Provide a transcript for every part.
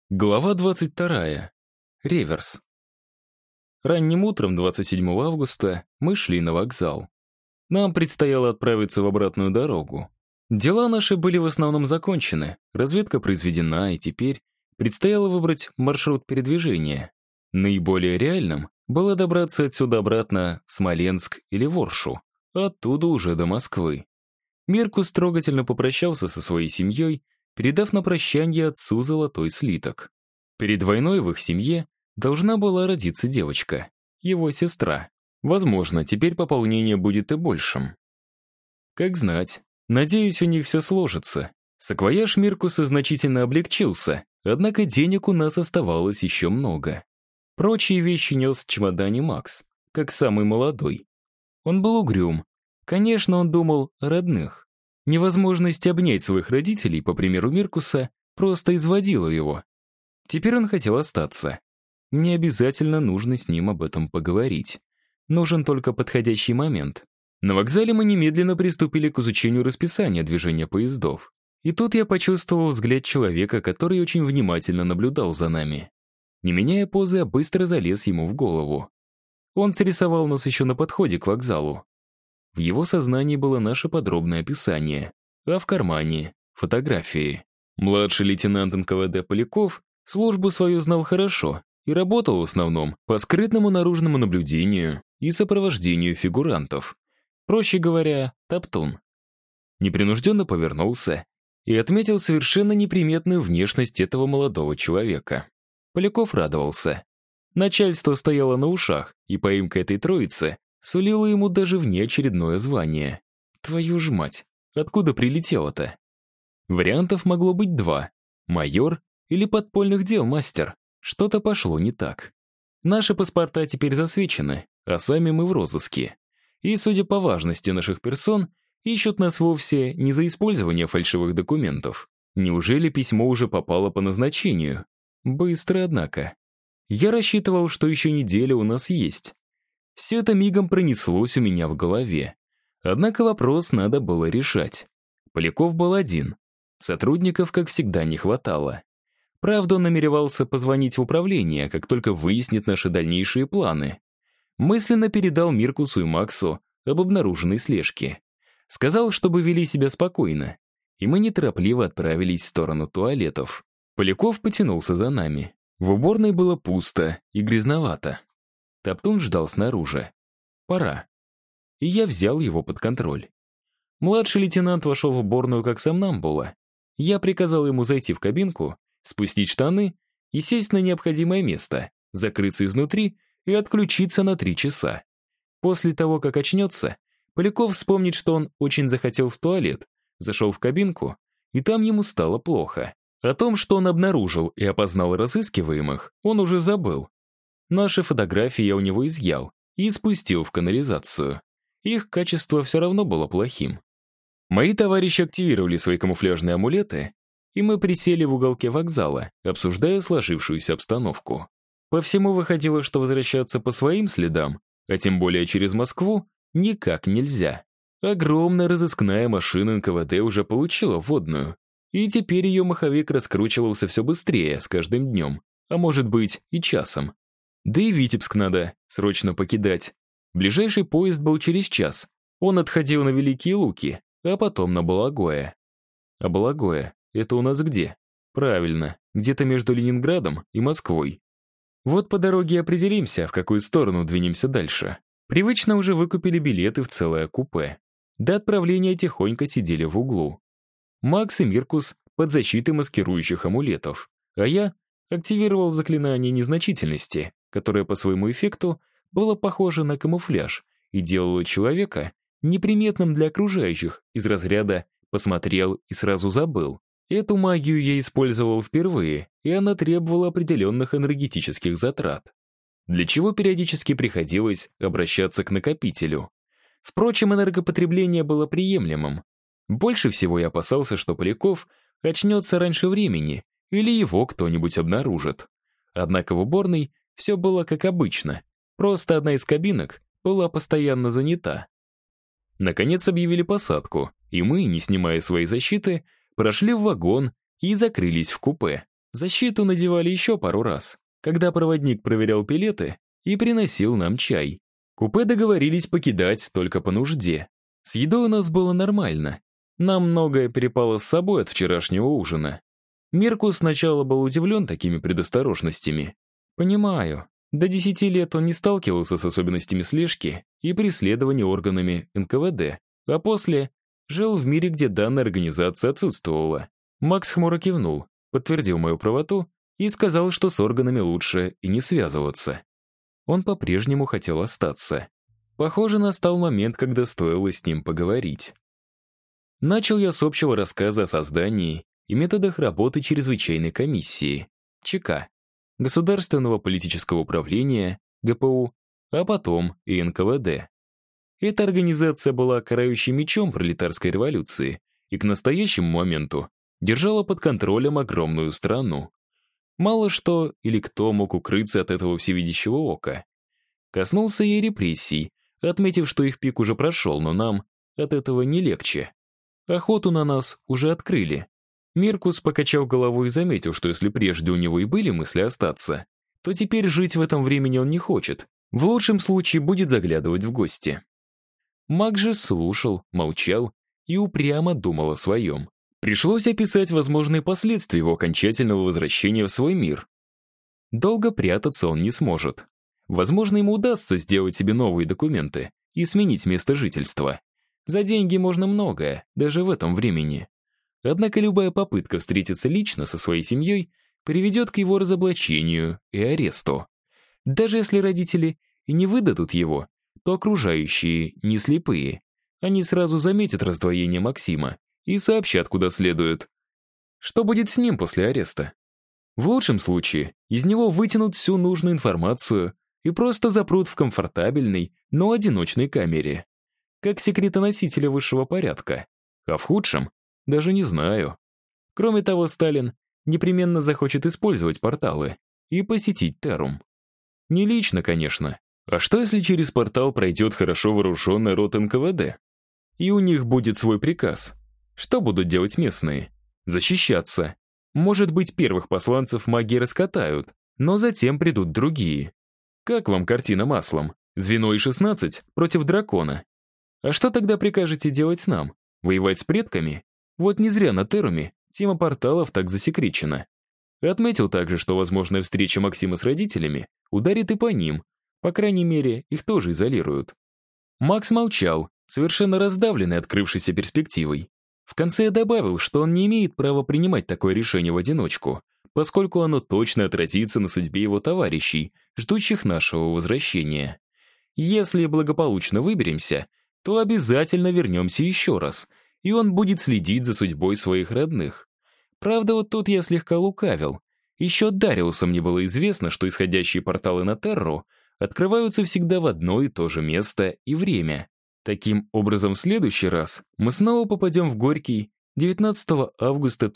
Глава 22. Реверс. Ранним утром 27 августа мы шли на вокзал. Нам предстояло отправиться в обратную дорогу. Дела наши были в основном закончены, разведка произведена, и теперь предстояло выбрать маршрут передвижения. Наиболее реальным было добраться отсюда обратно в Смоленск или Воршу, а оттуда уже до Москвы. Миркус трогательно попрощался со своей семьей, передав на прощанье отцу золотой слиток. Перед войной в их семье должна была родиться девочка, его сестра. Возможно, теперь пополнение будет и большим. Как знать, надеюсь, у них все сложится. Саквояж Миркуса значительно облегчился, однако денег у нас оставалось еще много. Прочие вещи нес в чемодане Макс, как самый молодой. Он был угрюм. Конечно, он думал о родных. Невозможность обнять своих родителей, по примеру Миркуса, просто изводила его. Теперь он хотел остаться. Мне обязательно нужно с ним об этом поговорить. Нужен только подходящий момент. На вокзале мы немедленно приступили к изучению расписания движения поездов. И тут я почувствовал взгляд человека, который очень внимательно наблюдал за нами. Не меняя позы, я быстро залез ему в голову. Он срисовал нас еще на подходе к вокзалу. В его сознании было наше подробное описание, а в кармане — фотографии. Младший лейтенант НКВД Поляков службу свою знал хорошо и работал в основном по скрытному наружному наблюдению и сопровождению фигурантов. Проще говоря, топтун. Непринужденно повернулся и отметил совершенно неприметную внешность этого молодого человека. Поляков радовался. Начальство стояло на ушах, и поимка этой троицы сулила ему даже внеочередное звание. Твою ж мать, откуда прилетело-то? Вариантов могло быть два: майор или подпольных дел мастер. Что-то пошло не так. Наши паспорта теперь засвечены, а сами мы в розыске. И, судя по важности наших персон, ищут нас вовсе не за использование фальшивых документов. Неужели письмо уже попало по назначению? Быстро, однако. Я рассчитывал, что еще неделя у нас есть. Все это мигом пронеслось у меня в голове. Однако вопрос надо было решать. Поляков был один. Сотрудников, как всегда, не хватало. Правда, он намеревался позвонить в управление, как только выяснит наши дальнейшие планы. Мысленно передал Миркусу и Максу об обнаруженной слежке. Сказал, чтобы вели себя спокойно. И мы неторопливо отправились в сторону туалетов. Поляков потянулся за нами. В уборной было пусто и грязновато. Топтун ждал снаружи. Пора. И я взял его под контроль. Младший лейтенант вошел в уборную как сомнамбула. Я приказал ему зайти в кабинку, спустить штаны и сесть на необходимое место, закрыться изнутри и отключиться на 3 часа. После того, как очнется, Поляков вспомнит, что он очень захотел в туалет, зашел в кабинку, и там ему стало плохо. О том, что он обнаружил и опознал разыскиваемых, он уже забыл. Наши фотографии я у него изъял и спустил в канализацию. Их качество все равно было плохим. Мои товарищи активировали свои камуфляжные амулеты, и мы присели в уголке вокзала, обсуждая сложившуюся обстановку. По всему выходило, что возвращаться по своим следам, а тем более через Москву, никак нельзя. Огромная разыскная машина НКВД уже получила вводную, и теперь ее маховик раскручивался все быстрее с каждым днем, а может быть и часом. Да и Витебск надо срочно покидать. Ближайший поезд был через час. Он отходил на Великие Луки, а потом на Балагое. А Балагое — это у нас где? Правильно, где-то между Ленинградом и Москвой. Вот по дороге определимся, в какую сторону двинемся дальше. Привычно уже выкупили билеты в целое купе. До отправления тихонько сидели в углу. Макс и Миркус под защитой маскирующих амулетов, а я активировал заклинание незначительности, которое по своему эффекту было похоже на камуфляж и делало человека неприметным для окружающих из разряда «посмотрел и сразу забыл». Эту магию я использовал впервые, и она требовала определенных энергетических затрат, для чего периодически приходилось обращаться к накопителю. Впрочем, энергопотребление было приемлемым. Больше всего я опасался, что Поляков очнется раньше времени или его кто-нибудь обнаружит. Однако в уборной все было как обычно, просто одна из кабинок была постоянно занята. Наконец объявили посадку, и мы, не снимая своей защиты, прошли в вагон и закрылись в купе. Защиту надевали еще пару раз, когда проводник проверял билеты и приносил нам чай. Купе договорились покидать только по нужде. С едой у нас было нормально. Нам многое перепало с собой от вчерашнего ужина. Миркус сначала был удивлен такими предосторожностями. Понимаю, до 10 лет он не сталкивался с особенностями слежки и преследования органами НКВД, а после жил в мире, где данная организация отсутствовала. Макс хмуро кивнул, подтвердил мою правоту и сказал, что с органами лучше и не связываться. Он по-прежнему хотел остаться. Похоже, настал момент, когда стоило с ним поговорить. Начал я с общего рассказа о создании и методах работы чрезвычайной комиссии, ЧК, Государственного политического управления, ГПУ, а потом и НКВД. Эта организация была карающим мечом пролетарской революции и к настоящему моменту держала под контролем огромную страну. Мало что или кто мог укрыться от этого всевидящего ока. Коснулся я репрессий, отметив, что их пик уже прошел, но нам от этого не легче. Охоту на нас уже открыли. Миркус покачал головой и заметил, что если прежде у него и были мысли остаться, то теперь жить в этом времени он не хочет. В лучшем случае будет заглядывать в гости. Маг же слушал, молчал и упрямо думал о своем. Пришлось описать возможные последствия его окончательного возвращения в свой мир. Долго прятаться он не сможет. Возможно, ему удастся сделать себе новые документы и сменить место жительства. За деньги можно многое, даже в этом времени. Однако любая попытка встретиться лично со своей семьей приведет к его разоблачению и аресту. Даже если родители и не выдадут его, то окружающие не слепые. Они сразу заметят раздвоение Максима и сообщат, куда следует. Что будет с ним после ареста? В лучшем случае из него вытянут всю нужную информацию и просто запрут в комфортабельной, но одиночной камере, как секретоносителя высшего порядка. А в худшем даже не знаю. Кроме того, Сталин непременно захочет использовать порталы и посетить Террум. Не лично, конечно. А что, если через портал пройдет хорошо вооруженный рот НКВД? И у них будет свой приказ. Что будут делать местные? Защищаться. Может быть, первых посланцев маги раскатают, но затем придут другие. Как вам картина маслом? Звено и 16 против дракона. А что тогда прикажете делать нам? Воевать с предками? Вот не зря на Терруме тема порталов так засекречена. Отметил также, что возможная встреча Максима с родителями ударит и по ним. По крайней мере, их тоже изолируют. Макс молчал, совершенно раздавленный открывшейся перспективой. В конце я добавил, что он не имеет права принимать такое решение в одиночку, поскольку оно точно отразится на судьбе его товарищей, ждущих нашего возвращения. Если благополучно выберемся, то обязательно вернемся еще раз, и он будет следить за судьбой своих родных. Правда, вот тут я слегка лукавил. Еще Дариусам не было известно, что исходящие порталы на Терру открываются всегда в одно и то же место и время. Таким образом, в следующий раз мы снова попадем в Горький 19 августа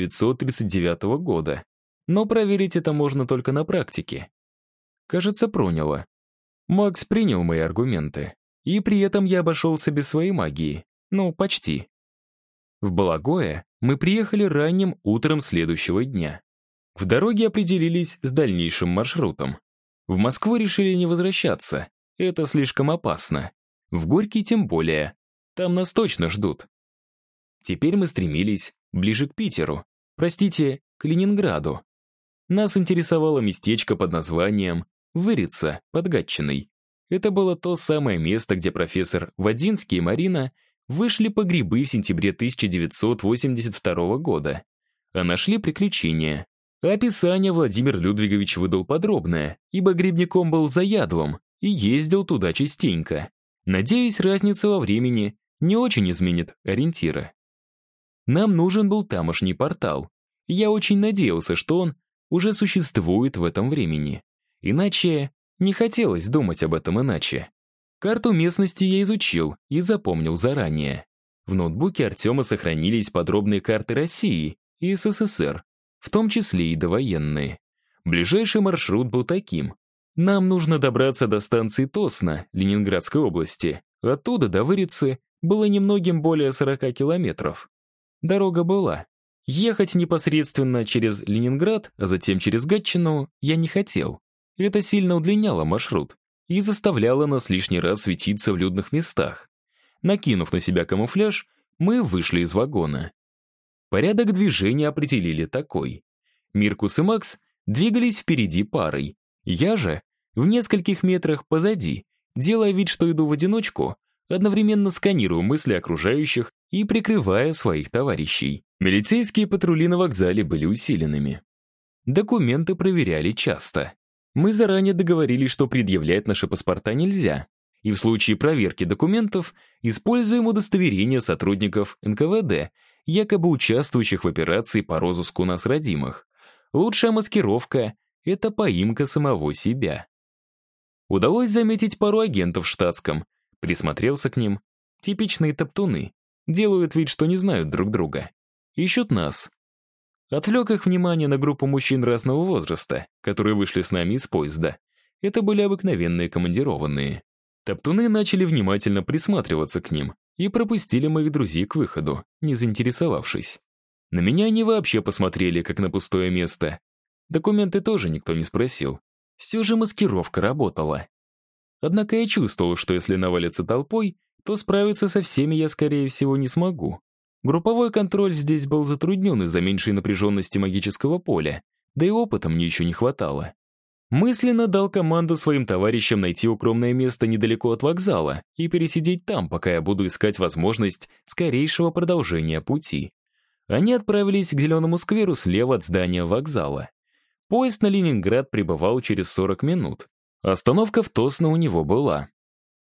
1939 года. Но проверить это можно только на практике. Кажется, проняло. Макс принял мои аргументы, и при этом я обошелся без своей магии. Ну, почти. В Балагое мы приехали ранним утром следующего дня. В дороге определились с дальнейшим маршрутом. В Москву решили не возвращаться, это слишком опасно. В Горький тем более, там нас точно ждут. Теперь мы стремились ближе к Питеру, простите, к Ленинграду. Нас интересовало местечко под названием Вырица под Гатчиной. Это было то самое место, где профессор Водинский и Марина вышли по грибы в сентябре 1982 года, а нашли приключения. Описание Владимир Людвигович выдал подробное, ибо грибником был заядлым и ездил туда частенько. Надеюсь, разница во времени не очень изменит ориентиры. Нам нужен был тамошний портал. Я очень надеялся, что он уже существует в этом времени. Иначе не хотелось думать об этом иначе. Карту местности я изучил и запомнил заранее. В ноутбуке Артема сохранились подробные карты России и СССР, в том числе и довоенные. Ближайший маршрут был таким. Нам нужно добраться до станции Тосно, Ленинградской области. Оттуда до Вырицы было немногим более 40 километров. Дорога была. Ехать непосредственно через Ленинград, а затем через Гатчину я не хотел. Это сильно удлиняло маршрут и заставляло нас лишний раз светиться в людных местах. Накинув на себя камуфляж, мы вышли из вагона. Порядок движения определили такой. Миркус и Макс двигались впереди парой. Я же в нескольких метрах позади, делая вид, что иду в одиночку, одновременно сканирую мысли окружающих и прикрывая своих товарищей. Милицейские патрули на вокзале были усиленными. Документы проверяли часто. Мы заранее договорились, что предъявлять наши паспорта нельзя, и в случае проверки документов используем удостоверения сотрудников НКВД, якобы участвующих в операции по розыску нас родимых. Лучшая маскировка — это поимка самого себя. Удалось заметить пару агентов в штатском. Присмотрелся к ним. Типичные топтуны. Делают вид, что не знают друг друга. Ищут нас. Отвлек их внимание на группу мужчин разного возраста, которые вышли с нами из поезда. Это были обыкновенные командированные. Топтуны начали внимательно присматриваться к ним и пропустили моих друзей к выходу, не заинтересовавшись. На меня они вообще посмотрели, как на пустое место. Документы тоже никто не спросил. Все же маскировка работала. Однако я чувствовал, что если навалиться толпой, то справиться со всеми я, скорее всего, не смогу. Групповой контроль здесь был затруднен из-за меньшей напряженности магического поля, да и опыта мне еще не хватало. Мысленно дал команду своим товарищам найти укромное место недалеко от вокзала и пересидеть там, пока я буду искать возможность скорейшего продолжения пути. Они отправились к Зеленому скверу слева от здания вокзала. Поезд на Ленинград прибывал через 40 минут. Остановка в Тосно у него была.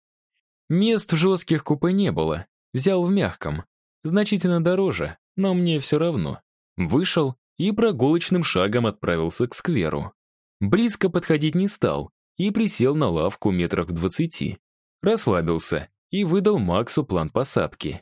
Мест в жестких купе не было. Взял в мягком. Значительно дороже, но мне все равно. Вышел и прогулочным шагом отправился к скверу. Близко подходить не стал и присел на лавку метрах в 20. Расслабился и выдал Максу план посадки.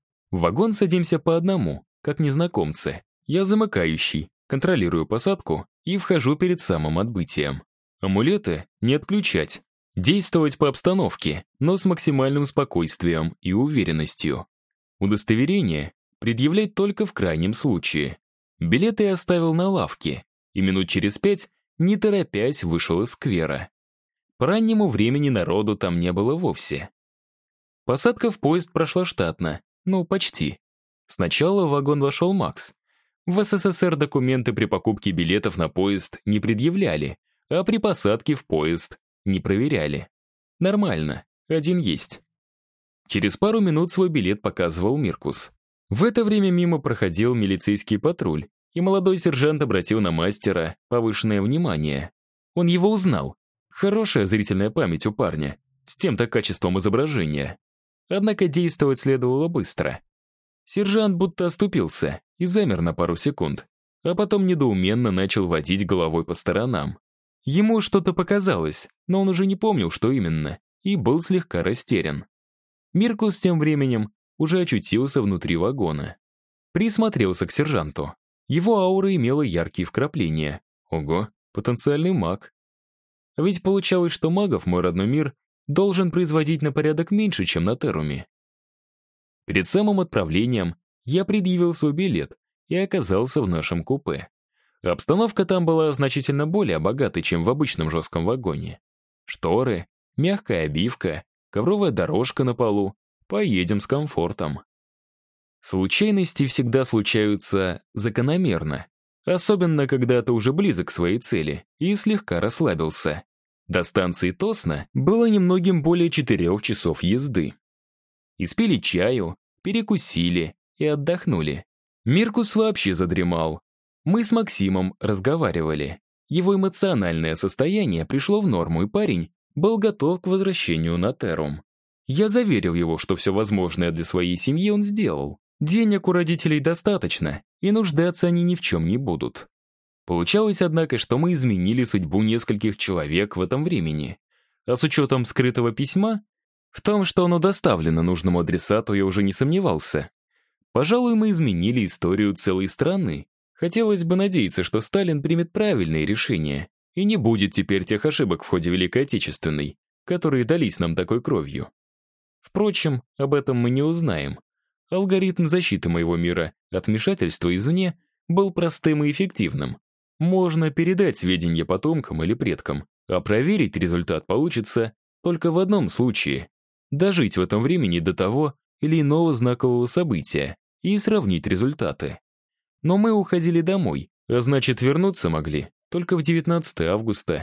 В вагон садимся по одному, как незнакомцы. Я замыкающий, контролирую посадку и вхожу перед самым отбытием. Амулеты не отключать. Действовать по обстановке, но с максимальным спокойствием и уверенностью. Удостоверение предъявлять только в крайнем случае. Билеты я оставил на лавке, и минут через 5, не торопясь, вышел из сквера. По раннему времени народу там не было вовсе. Посадка в поезд прошла штатно, ну, почти. Сначала в вагон вошел Макс. В СССР документы при покупке билетов на поезд не предъявляли, а при посадке в поезд не проверяли. Нормально, один есть. Через пару минут свой билет показывал Миркус. В это время мимо проходил милицейский патруль, и молодой сержант обратил на мастера повышенное внимание. Он его узнал. Хорошая зрительная память у парня, с тем-то качеством изображения. Однако действовать следовало быстро. Сержант будто оступился и замер на пару секунд, а потом недоуменно начал водить головой по сторонам. Ему что-то показалось, но он уже не помнил, что именно, и был слегка растерян. Миркус тем временем уже очутился внутри вагона. Присмотрелся к сержанту. Его аура имела яркие вкрапления. Ого, потенциальный маг. А ведь получалось, что магов мой родной мир должен производить на порядок меньше, чем на Теруме. Перед самым отправлением я предъявил свой билет и оказался в нашем купе. Обстановка там была значительно более богатой, чем в обычном жестком вагоне. Шторы, мягкая обивка, ковровая дорожка на полу. Поедем с комфортом. Случайности всегда случаются закономерно, особенно когда ты уже близок к своей цели и слегка расслабился. До станции Тосно было немногим более 4 часов езды. Испили чаю, перекусили и отдохнули. Миркус вообще задремал. Мы с Максимом разговаривали. Его эмоциональное состояние пришло в норму, и парень был готов к возвращению на Терум. Я заверил его, что все возможное для своей семьи он сделал. Денег у родителей достаточно, и нуждаться они ни в чем не будут. Получалось, однако, что мы изменили судьбу нескольких человек в этом времени. А с учетом скрытого письма, в том, что оно доставлено нужному адресату, я уже не сомневался. Пожалуй, мы изменили историю целой страны. Хотелось бы надеяться, что Сталин примет правильные решения и не будет теперь тех ошибок в ходе Великой Отечественной, которые дались нам такой кровью. Впрочем, об этом мы не узнаем. Алгоритм защиты моего мира от вмешательства извне был простым и эффективным. Можно передать сведения потомкам или предкам, а проверить результат получится только в одном случае — дожить в этом времени до того или иного знакового события и сравнить результаты. Но мы уходили домой, а значит, вернуться могли только в 19 августа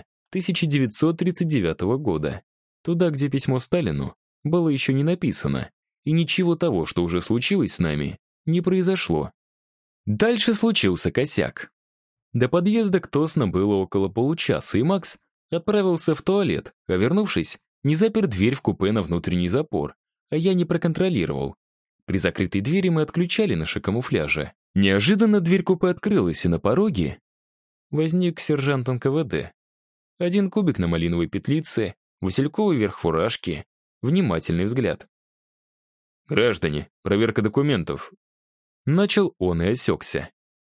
1939 года, туда, где письмо Сталину было еще не написано, и ничего того, что уже случилось с нами, не произошло. Дальше случился косяк. До подъезда к Тосно было около получаса, и Макс отправился в туалет, а вернувшись, не запер дверь в купе на внутренний запор, а я не проконтролировал. При закрытой двери мы отключали наши камуфляжи. Неожиданно дверь купе открылась, и на пороге возник сержант НКВД. Один кубик на малиновой петлице, васильковый верх фуражки, внимательный взгляд. «Граждане, проверка документов». Начал он и осекся.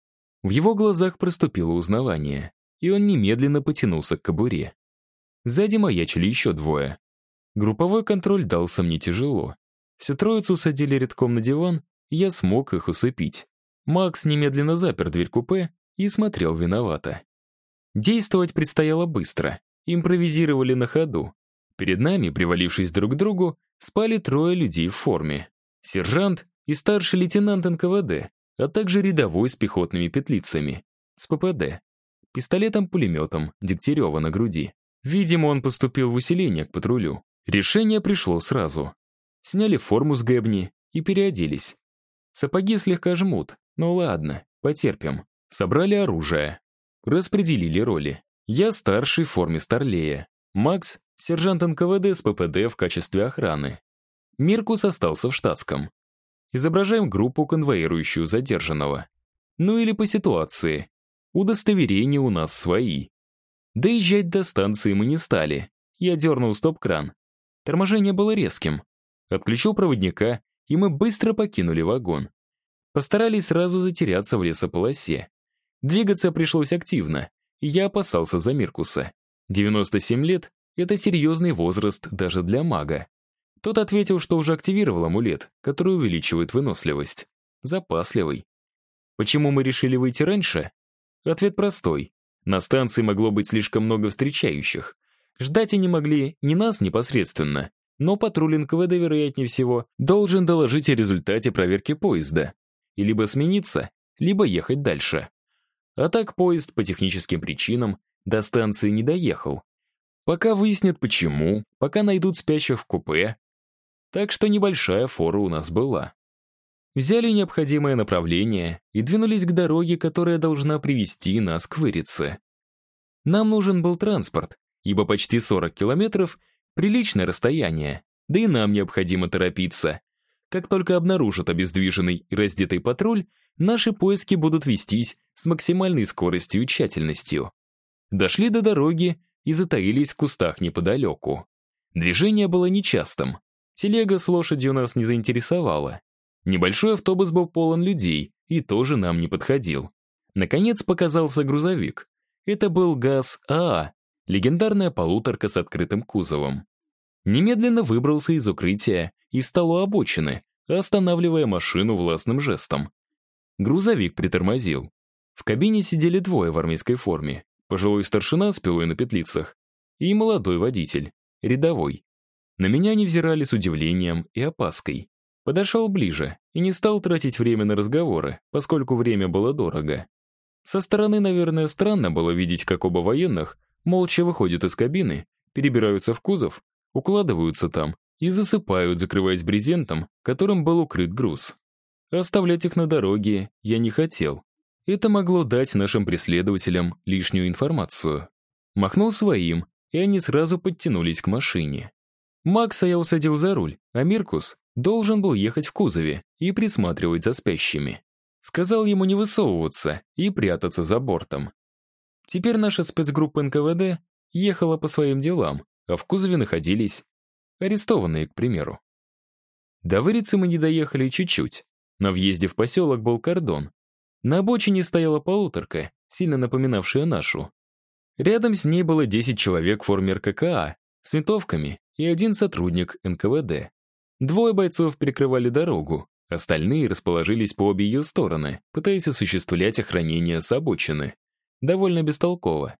В его глазах проступило узнавание, и он немедленно потянулся к кобуре. Сзади маячили еще двое. Групповой контроль дался мне тяжело. Всю троицу садили рядком на диван, и я смог их усыпить. Макс немедленно запер дверь купе и смотрел виновато. Действовать предстояло быстро. Импровизировали на ходу. Перед нами, привалившись друг к другу, спали трое людей в форме. Сержант и старший лейтенант НКВД, а также рядовой с пехотными петлицами, с ППД, пистолетом-пулеметом Дегтярева на груди. Видимо, он поступил в усиление к патрулю. Решение пришло сразу. Сняли форму с гэбни и переоделись. Сапоги слегка жмут, но ладно, потерпим. Собрали оружие. Распределили роли. Я старший в форме старлея. Макс — сержант НКВД с ППД в качестве охраны. Миркус остался в штатском. Изображаем группу, конвоирующую задержанного. Ну или по ситуации. Удостоверения у нас свои. Доезжать до станции мы не стали. Я дернул стоп-кран. Торможение было резким. Отключил проводника, и мы быстро покинули вагон. Постарались сразу затеряться в лесополосе. Двигаться пришлось активно, и я опасался за Миркуса. 97 лет — это серьезный возраст даже для мага. Тот ответил, что уже активировал амулет, который увеличивает выносливость. Запасливый. Почему мы решили выйти раньше? Ответ простой. На станции могло быть слишком много встречающих. Ждать они могли не нас непосредственно, но патруль НКВД, вероятнее всего, должен доложить о результате проверки поезда. И либо смениться, либо ехать дальше. А так поезд по техническим причинам до станции не доехал. Пока выяснят почему, пока найдут спящих в купе. Так что небольшая фора у нас была. Взяли необходимое направление и двинулись к дороге, которая должна привести нас к Вырице. Нам нужен был транспорт, ибо почти 40 километров — приличное расстояние, да и нам необходимо торопиться. Как только обнаружат обездвиженный и раздетый патруль, наши поиски будут вестись с максимальной скоростью и тщательностью. Дошли до дороги и затаились в кустах неподалеку. Движение было нечастым. Телега с лошадью нас не заинтересовала. Небольшой автобус был полон людей и тоже нам не подходил. Наконец показался грузовик. Это был ГАЗ-АА, легендарная полуторка с открытым кузовом. Немедленно выбрался из укрытия и встал у обочины, останавливая машину властным жестом. Грузовик притормозил. В кабине сидели двое в армейской форме. Пожилой старшина с пилой на петлицах и молодой водитель, рядовой. На меня они взирали с удивлением и опаской. Подошел ближе и не стал тратить время на разговоры, поскольку время было дорого. Со стороны, наверное, странно было видеть, как оба военных молча выходят из кабины, перебираются в кузов, укладываются там и засыпают, закрываясь брезентом, которым был укрыт груз. Оставлять их на дороге я не хотел. Это могло дать нашим преследователям лишнюю информацию. Махнул своим, и они сразу подтянулись к машине. Макса я усадил за руль, а Миркус должен был ехать в кузове и присматривать за спящими. Сказал ему не высовываться и прятаться за бортом. Теперь наша спецгруппа НКВД ехала по своим делам, а в кузове находились арестованные, к примеру. До Вырицы мы не доехали чуть-чуть. На въезде в поселок был кордон. На обочине стояла полуторка, сильно напоминавшая нашу. Рядом с ней было 10 человек в форме РККА с винтовками и один сотрудник НКВД. Двое бойцов перекрывали дорогу, Остальные расположились по обе ее стороны, пытаясь осуществлять охранение с обочины. Довольно бестолково.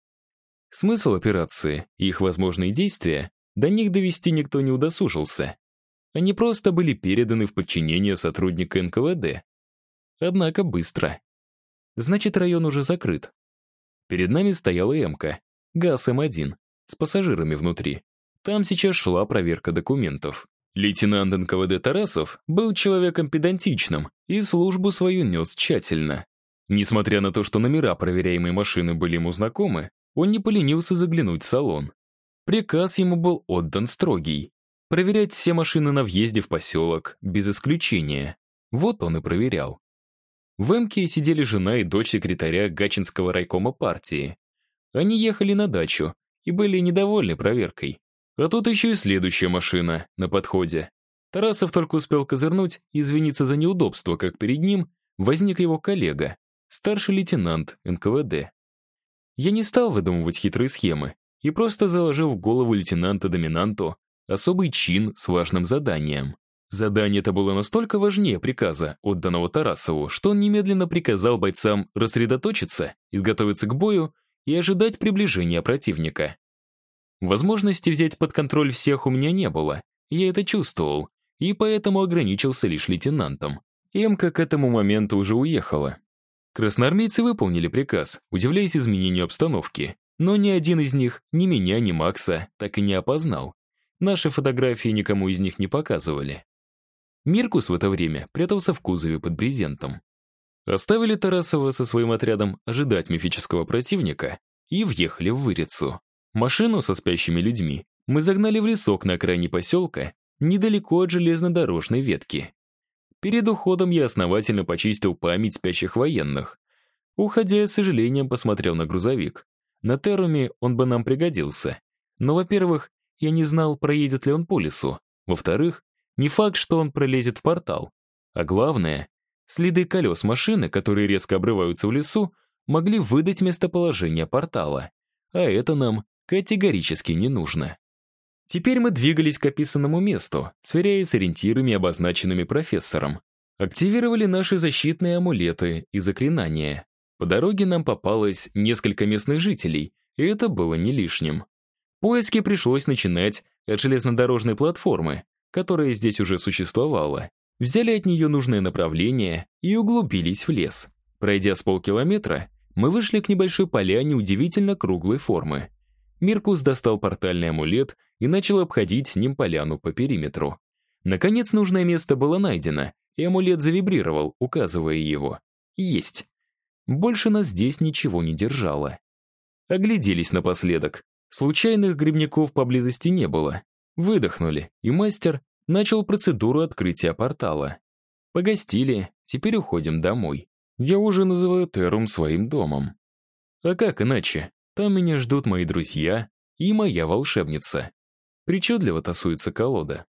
Смысл операции и их возможные действия до них довести никто не удосужился. Они просто были переданы в подчинение сотрудника НКВД. Однако быстро. Значит, район уже закрыт. Перед нами стояла М-ка, ГАЗ-М1, с пассажирами внутри. Там сейчас шла проверка документов. Лейтенант НКВД Тарасов был человеком педантичным и службу свою нес тщательно. Несмотря на то, что номера проверяемой машины были ему знакомы, он не поленился заглянуть в салон. Приказ ему был отдан строгий. Проверять все машины на въезде в поселок, без исключения. Вот он и проверял. В Эмке сидели жена и дочь секретаря Гатчинского райкома партии. Они ехали на дачу и были недовольны проверкой. А тут еще и следующая машина на подходе. Тарасов только успел козырнуть и извиниться за неудобство, как перед ним возник его коллега, старший лейтенант НКВД. Я не стал выдумывать хитрые схемы и просто заложил в голову лейтенанта-доминанту особый чин с важным заданием. Задание это было настолько важнее приказа, отданного Тарасову, что он немедленно приказал бойцам рассредоточиться, изготовиться к бою и ожидать приближения противника. Возможности взять под контроль всех у меня не было, я это чувствовал, и поэтому ограничился лишь лейтенантом. Эмка к этому моменту уже уехала. Красноармейцы выполнили приказ, удивляясь изменению обстановки, но ни один из них, ни меня, ни Макса, так и не опознал. Наши фотографии никому из них не показывали. Миркус в это время прятался в кузове под брезентом. Оставили Тарасова со своим отрядом ожидать мифического противника и въехали в Вырицу. Машину со спящими людьми мы загнали в лесок на окраине поселка, недалеко от железнодорожной ветки. Перед уходом я основательно почистил память спящих военных. Уходя, я с сожалением посмотрел на грузовик. На Теруме он бы нам пригодился. Но, во-первых, я не знал, проедет ли он по лесу. Во-вторых, не факт, что он пролезет в портал. А главное, следы колес машины, которые резко обрываются в лесу, могли выдать местоположение портала. А это нам категорически не нужно. Теперь мы двигались к описанному месту, сверяясь с ориентирами, обозначенными профессором. Активировали наши защитные амулеты и заклинания. По дороге нам попалось несколько местных жителей, и это было не лишним. Поиски пришлось начинать от железнодорожной платформы, которая здесь уже существовала. Взяли от нее нужное направление и углубились в лес. Пройдя с полкилометра, мы вышли к небольшой поляне удивительно круглой формы. Миркус достал портальный амулет и начал обходить с ним поляну по периметру. Наконец нужное место было найдено, и амулет завибрировал, указывая его. Есть. Больше нас здесь ничего не держало. Огляделись напоследок. Случайных грибников поблизости не было. Выдохнули, и мастер начал процедуру открытия портала. Погостили, теперь уходим домой. Я уже называю Терум своим домом. А как иначе? Там меня ждут мои друзья и моя волшебница. Причудливо тасуется колода.